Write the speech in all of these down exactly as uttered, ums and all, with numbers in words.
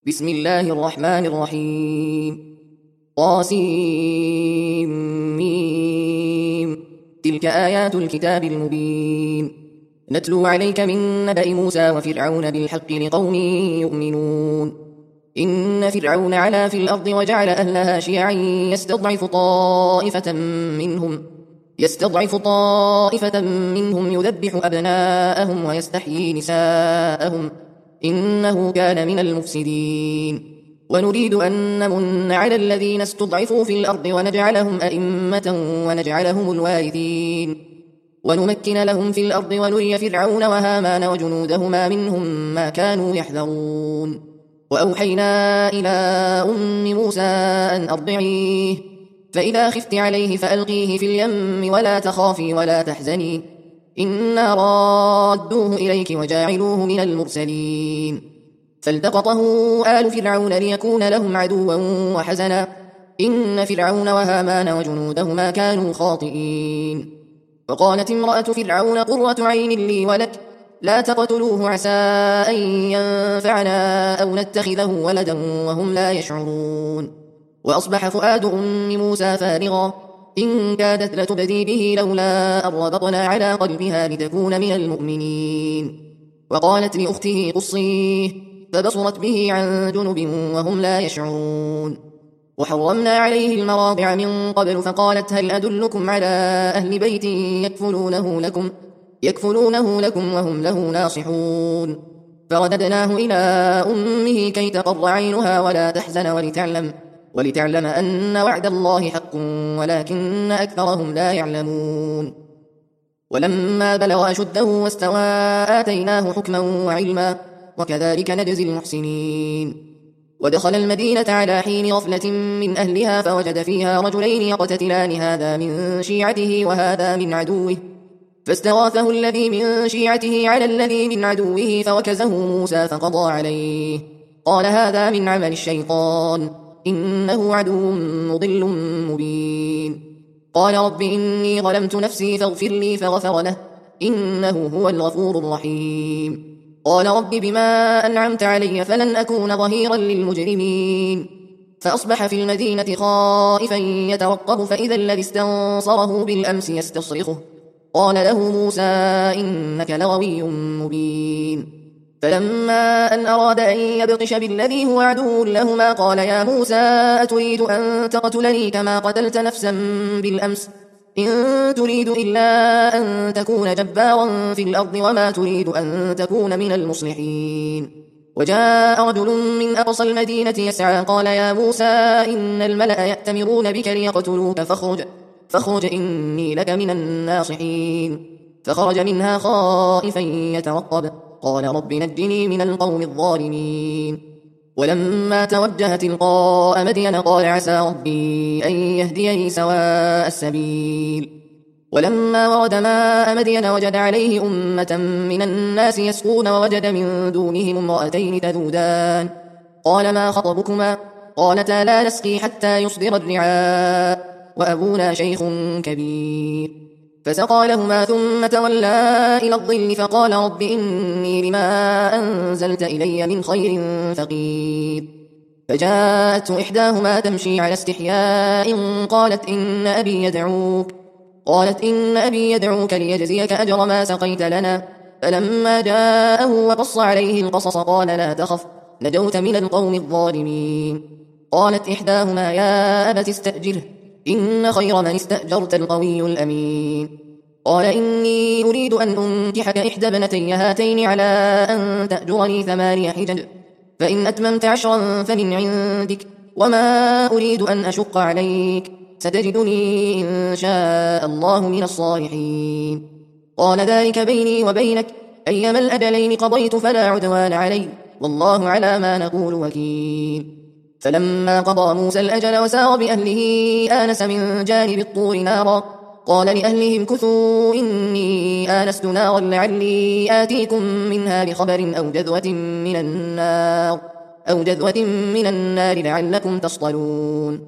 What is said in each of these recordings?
بسم الله الرحمن الرحيم طاسيم ميم تلك آيات الكتاب المبين نتلو عليك من نبأ موسى وفرعون بالحق لقوم يؤمنون إن فرعون علا في الأرض وجعل أهلها شيعا يستضعف طائفة منهم يستضعف طائفة منهم يذبح أبناءهم ويستحيي نساءهم إنه كان من المفسدين ونريد أن نمن على الذين استضعفوا في الأرض ونجعلهم أئمة ونجعلهم الوارثين ونمكن لهم في الأرض ونري فرعون وهامان وجنودهما منهم ما كانوا يحذرون وأوحينا إلى أم موسى أن أرضعيه فإذا خفت عليه فألقيه في اليم ولا تخافي ولا تحزني إنا رادوه إليك وجاعلوه من المرسلين فالتقطه آل فرعون ليكون لهم عدوا وحزنا إن فرعون وهامان وجنودهما كانوا خاطئين وقالت امرأة فرعون قرة عين لي ولك لا تقتلوه عسى أن ينفعنا أو نتخذه ولدا وهم لا يشعرون وأصبح فؤاد أم موسى فارغا إن كادت لتبدي به لولا أن ربطنا على قلبها لتكون من المؤمنين وقالت لأخته قصيه فبصرت به عن جنب وهم لا يشعرون وحرمنا عليه المراضع من قبل فقالت هل أدلكم على أهل بيت يكفلونه لكم يكفلونه لكم وهم له ناصحون فرددناه إلى أمه كي تقر عينها ولا تحزن ولتعلم ولتعلم أن وعد الله حق ولكن أكثرهم لا يعلمون ولما بلغ أشده واستوى آتيناه حكما وعلما وكذلك نجزي المحسنين ودخل المدينة على حين غفلة من أهلها فوجد فيها رجلين يقتتلان هذا من شيعته وهذا من عدوه فاستغاثه الذي من شيعته على الذي من عدوه فوكزه موسى فقضى عليه قال هذا من عمل الشيطان إنه عدو مضل مبين قال رب إني ظلمت نفسي فاغفر لي فغفر له إنه هو الغفور الرحيم قال رب بما أنعمت علي فلن أكون ظهيرا للمجرمين فأصبح في المدينة خائفا يترقب فإذا الذي استنصره بالأمس يستصرخه قال له موسى إنك لغوي مبين فلما أن أراد أن يبطش بالذي هو عدو لهما قال يا موسى أتريد أن تقتلني كما قتلت نفسا بالأمس إن تريد إلا أن تكون جبارا في الأرض وما تريد أن تكون من المصلحين وجاء رجل من أقصى المدينة يسعى قال يا موسى إن الملأ يأتمرون بك ليقتلوك فاخرج فاخرج إني لك من الناصحين فخرج منها خائفا يترقب قال رب نجني من القوم الظالمين ولما توجه تلقاء مدين قال عسى ربي أن يهديني سواء السبيل ولما ورد ماء مدين وجد عليه أمة من الناس يسقون ووجد من دونهم امرأتين تذودان قال ما خطبكما قالتا لا نسقي حتى يصدر الرعاء وأبونا شيخ كبير فسقى لهما ثم تولى إلى الظل فقال رب إني لما أنزلت إلي من خير فقير فجاءته إحداهما تمشي على استحياء قالت إن أبي يدعوك قالت إن أبي يدعوك ليجزيك أجر ما سقيت لنا فلما جاءه وقص عليه القصص قال لا تخف نجوت من القوم الظالمين قالت إحداهما يا أبت استأجره إن خير من استأجرت القوي الأمين قال إني أريد أن أنكحك إحدى ابنتي هاتين على أن تأجرني ثماني حجج فإن أتممت عشرا فمن عندك وما أريد أن أشق عليك ستجدني إن شاء الله من الصالحين قال ذلك بيني وبينك أيما الأجلين قضيت فلا عدوان علي والله على ما نقول وكيل فلما قضى موسى الأجل وسار بأهله آنس من جانب الطور نارا قال لأهلهم كثوا إني آنست نارا لعلي آتيكم منها بخبر أو جذوة من النار أو جذوة من النار لعلكم تصطلون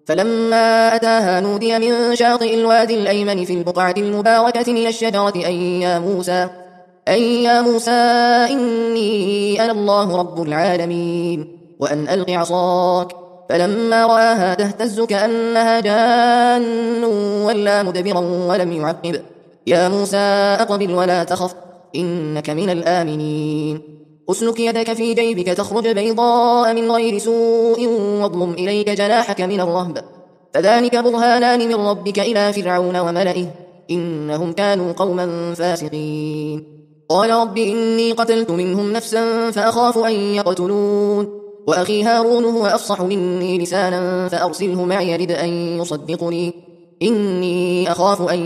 فلما أتاها نودي من شاطئ الوادي الأيمن في البقعة المباركة من الشجرة أي يا موسى أي يا موسى إني أنا الله رب العالمين وأن ألق عصاك، فلما رآها تهتز كأنها جان ولا مدبرا ولم يعقب. يا موسى أقبل ولا تخف إنك من الآمنين. أسلك يدك في جيبك تخرج بيضاء من غير سوء واضمم إليك جناحك من الرهب، فذلك برهانان من ربك إلى فرعون وملئه إنهم كانوا قوما فاسقين. قال رب إني قتلت منهم نفسا فأخاف أن يقتلون، وأخي هارون هو أفصح مني لسانا فأرسله معي يرد أن يصدقني إني أخاف أن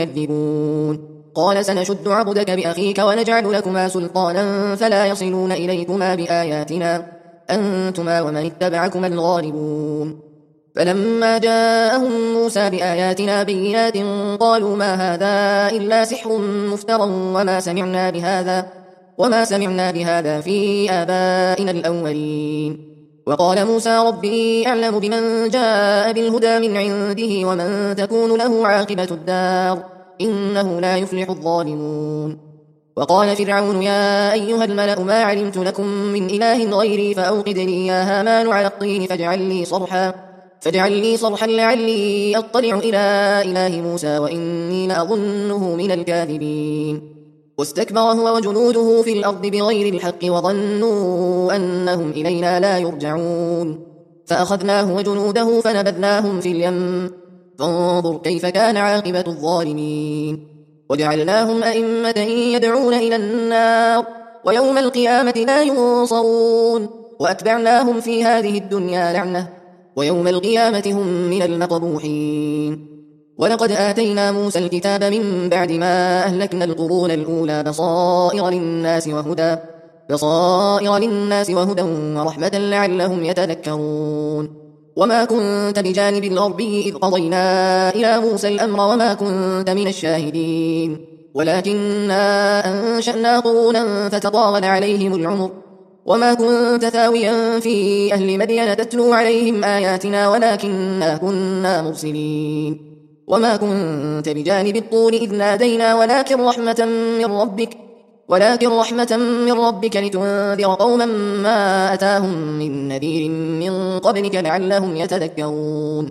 يكذبون. قال سنشد عضدك بأخيك ونجعل لكما سلطانا فلا يصلون إليكما بآياتنا أنتما ومن اتبعكما الغالبون. فلما جاءهم موسى بآياتنا بينات قالوا ما هذا إلا سحر مفترى وما سمعنا بهذا وما سمعنا بهذا في آبائنا الأولين. وقال موسى ربي أعلم بمن جاء بالهدى من عنده ومن تكون له عاقبة الدار إنه لا يفلح الظالمون. وقال فرعون يا أيها الملأ ما علمت لكم من إله غيري فأوقد لي يا هامان على الطين فاجعل لي صرحا فاجعل لي صرحا لعلي أطلع إلى إله موسى وإني لأظنه من الكاذبين. واستكبر هو وجنوده في الأرض بغير الحق وظنوا أنهم إلينا لا يرجعون، فأخذناه وجنوده فنبذناهم في اليم فانظر كيف كان عاقبة الظالمين. وجعلناهم أئمة يدعون إلى النار ويوم القيامة لا ينصرون، وأتبعناهم في هذه الدنيا لعنة ويوم القيامة هم من المقبوحين. ولقد آتينا موسى الكتاب من بعد ما أهلكنا القرون الأولى بصائر للناس وهدى بصائر للناس وهدى ورحمة لعلهم يتذكرون. وما كنت بجانب الغربي إذ قضينا إلى موسى الأمر وما كنت من الشاهدين ولكننا أنشأنا قرونا فتطاول عليهم العمر وما كنت ثاويا في أهل مدين تتلو عليهم آياتنا ولكننا كنا مرسلين. وما كنت بجانب الطور إذ نادينا ولكن رحمة من ربك ولكن رحمة من ربك لتنذر قوما ما أتاهم من نذير من قبلك لعلهم يتذكرون.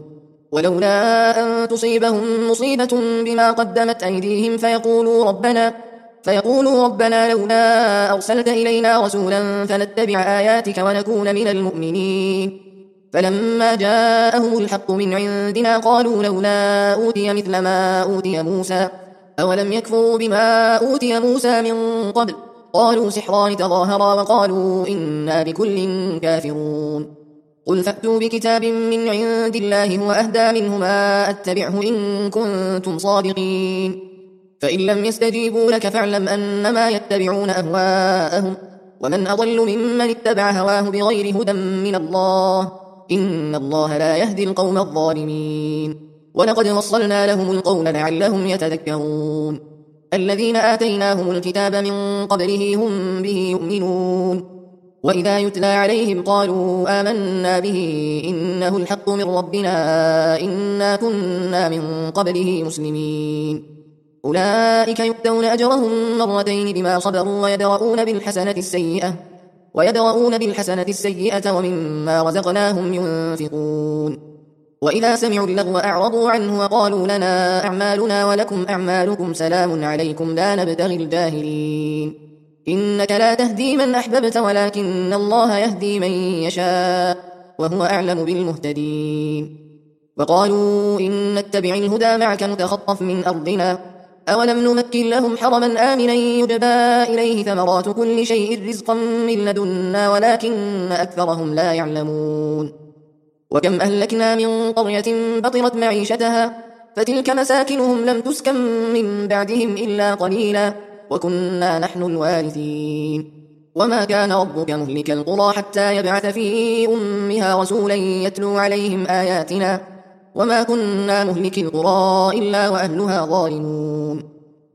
ولولا أن تصيبهم مصيبة بما قدمت أيديهم فيقولوا ربنا فيقولوا ربنا لولا أرسلت إلينا رسولا فنتبع آياتك ونكون من المؤمنين. فلما جاءهم الحق من عندنا قالوا لولا أوتي مثل ما أوتي موسى أولم يكفروا بما أوتي موسى من قبل قالوا سحران تظاهرا وقالوا إنا بكل كافرون. قل فأتوا بكتاب من عند الله هو أهدى منهما أتبعه إن كنتم صادقين فإن لم يستجيبوا لك فاعلم أنما يتبعون أهواءهم ومن أضل ممن اتبع هواه بغير هدى من الله إن الله لا يهدي القوم الظالمين. ولقد وصلنا لهم القول لعلهم يتذكرون. الذين آتيناهم الكتاب من قبله هم به يؤمنون وإذا يتلى عليهم قالوا آمنا به إنه الحق من ربنا إنا كنا من قبله مسلمين. أولئك يؤتون أجرهم مرتين بما صبروا ويدرؤون بالحسنة السيئة ويدرؤون بالحسنة السيئة ومما رزقناهم ينفقون. وإذا سمعوا اللغو أعرضوا عنه وقالوا لنا أعمالنا ولكم أعمالكم سلام عليكم لا نبتغي الجاهلين. إنك لا تهدي من أحببت ولكن الله يهدي من يشاء وهو أعلم بالمهتدين. وقالوا إن نتبع الهدى معك نتخطف من أرضنا أولم نمكن لهم حرما آمنا يجبى إليه ثمرات كل شيء رزقا من لدنا ولكن أكثرهم لا يعلمون. وكم أهلكنا من قرية بطرت معيشتها فتلك مساكنهم لم تسكن من بعدهم إلا قليلا وكنا نحن الوارثين. وما كان ربك مهلك القرى حتى يبعث في أمها رسولا يتلو عليهم آياتنا وما كنا مهلك القرى إلا وأهلها ظالمون.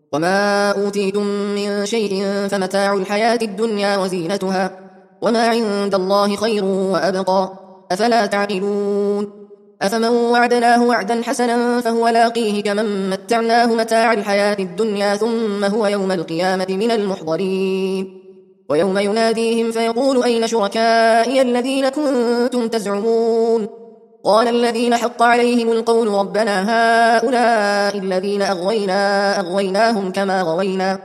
وما أوتيتم من شيء فمتاع الحياة الدنيا وزينتها وما عند الله خير وأبقى أفلا تعقلون. أفمن وعدناه وعدا حسنا فهو لاقيه كمن متعناه متاع الحياة الدنيا ثم هو يوم القيامة من المحضرين. ويوم يناديهم فيقول أين شركائي الذين كنتم تزعمون قال الذين حق عليهم القول ربنا هؤلاء الذين أغوينا أغويناهم كما غوينا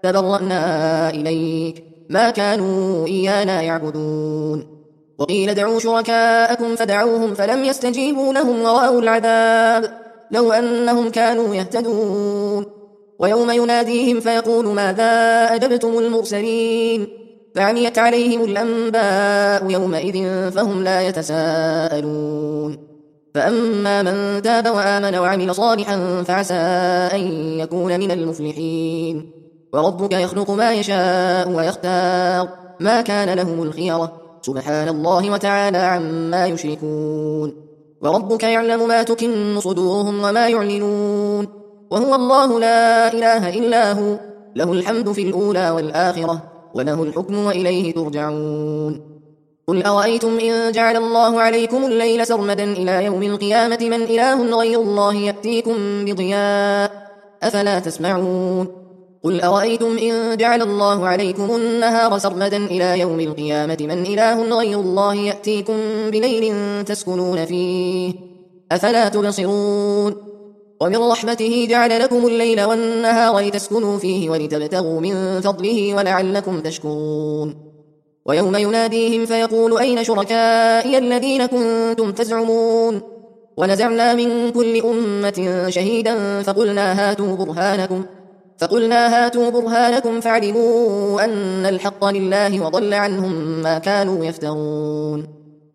تبرأنا إليك ما كانوا إيانا يعبدون وقيل دعوا شركاءكم فدعوهم فلم يستجيبوا لهم ورأوا العذاب لو أنهم كانوا يهتدون ويوم يناديهم فيقول ماذا أجبتم المرسلين فعميت عليهم الأنباء يومئذ فهم لا يتساءلون فأما من تاب وآمن وعمل صالحا فعسى أن يكون من المفلحين وربك يخلق ما يشاء ويختار ما كان لهم الخيرة سبحان الله وتعالى عما يشركون وربك يعلم ما تكن صدورهم وما يعلنون وهو الله لا إله إلا هو له الحمد في الأولى والآخرة وله الحكم وإليه ترجعون قل أرأيتم إن جعل الله عليكم الليل سرمدا إلى يوم القيامة من إله غير الله يأتيكم بضياء أفلا تسمعون قل أرأيتم إن جعل الله عليكم النهار سرمدا إلى يوم القيامة من إله غير الله يأتيكم بليل تسكنون فيه أفلا تبصرون ومن رحمته جعل لكم الليل والنهار لتسكنوا فيه ولتبتغوا من فضله ولعلكم تشكرون ويوم يناديهم فيقول أين شركائي الذين كنتم تزعمون ونزعنا من كل أمة شهيدا فقلنا هاتوا برهانكم فقلنا هاتوا برهانكم فاعلموا أن الحق لله وضل عنهم ما كانوا يفترون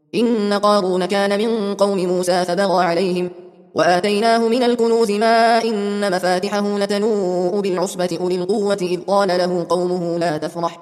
إن قارون كان من قوم موسى فبغى عليهم وآتيناه من الكنوز ما إن مفاتحه لتنوء بالعصبة أولي القوة إذ قال له قومه لا تفرح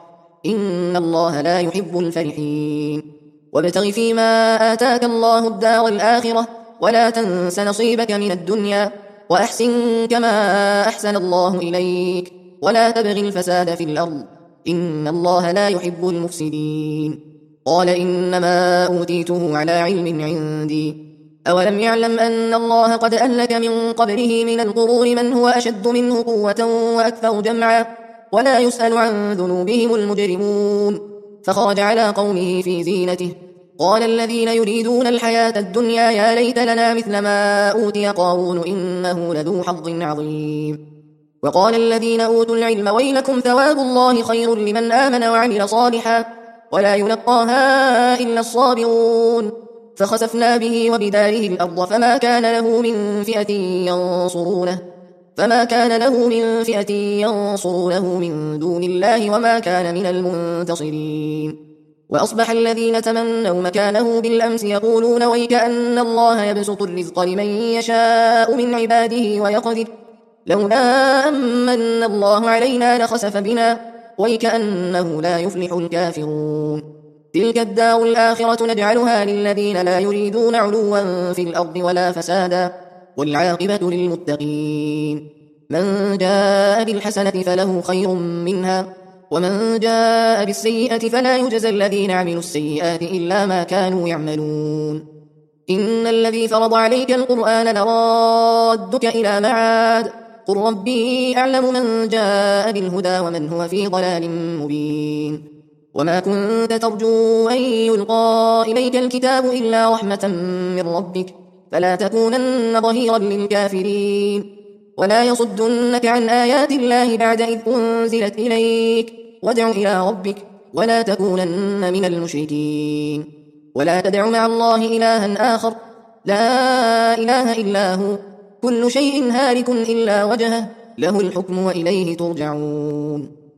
إن الله لا يحب الفرحين وابتغ فيما آتاك الله الدار الآخرة ولا تنس نصيبك من الدنيا وأحسن كما أحسن الله إليك ولا تبغ الفساد في الأرض إن الله لا يحب المفسدين قال إنما أوتيته على علم عندي أولم يعلم أن الله قد أهلك من قبله من القرون من هو أشد منه قوة وأكثر جمعا ولا يسأل عن ذنوبهم المجرمون فخرج على قومه في زينته قال الذين يريدون الحياة الدنيا يا ليت لنا مثل ما أوتي قارون إنه لذو حظ عظيم وقال الذين أوتوا العلم ويلكم ثواب الله خير لمن آمن وعمل صالحا ولا يلقاها إلا الصابرون فخسفنا به وبداره الأرض فما كان له من فئة ينصرونه فما كان له من فئة ينصرونه من دون الله وما كان من المنتصرين وأصبح الذين تمنوا مكانه بالأمس يقولون ويك أن الله يبسط الرزق لمن يشاء من عباده ويقدر لولا أمن الله علينا لخسف بنا ويك أنه لا يفلح الكافرون تلك الدار الآخرة نجعلها للذين لا يريدون علوا في الأرض ولا فسادا والعاقبة للمتقين من جاء بالحسنة فله خير منها ومن جاء بالسيئة فلا يجزى الذين عملوا السيئات إلا ما كانوا يعملون إن الذي فرض عليك القرآن لرادك إلى معاد قل ربي أعلم من جاء بالهدى ومن هو في ضلال مبين وما كنت ترجو أن يلقى إليك الكتاب إلا رحمة من ربك فلا تكونن ظهيرا للكافرين ولا يصدنك عن آيات الله بعد إذ أنزلت إليك وادع إلى ربك ولا تكونن من المشركين ولا تدع مع الله إلها آخر لا إله إلا هو كل شيء هالك إلا وجهه له الحكم وإليه ترجعون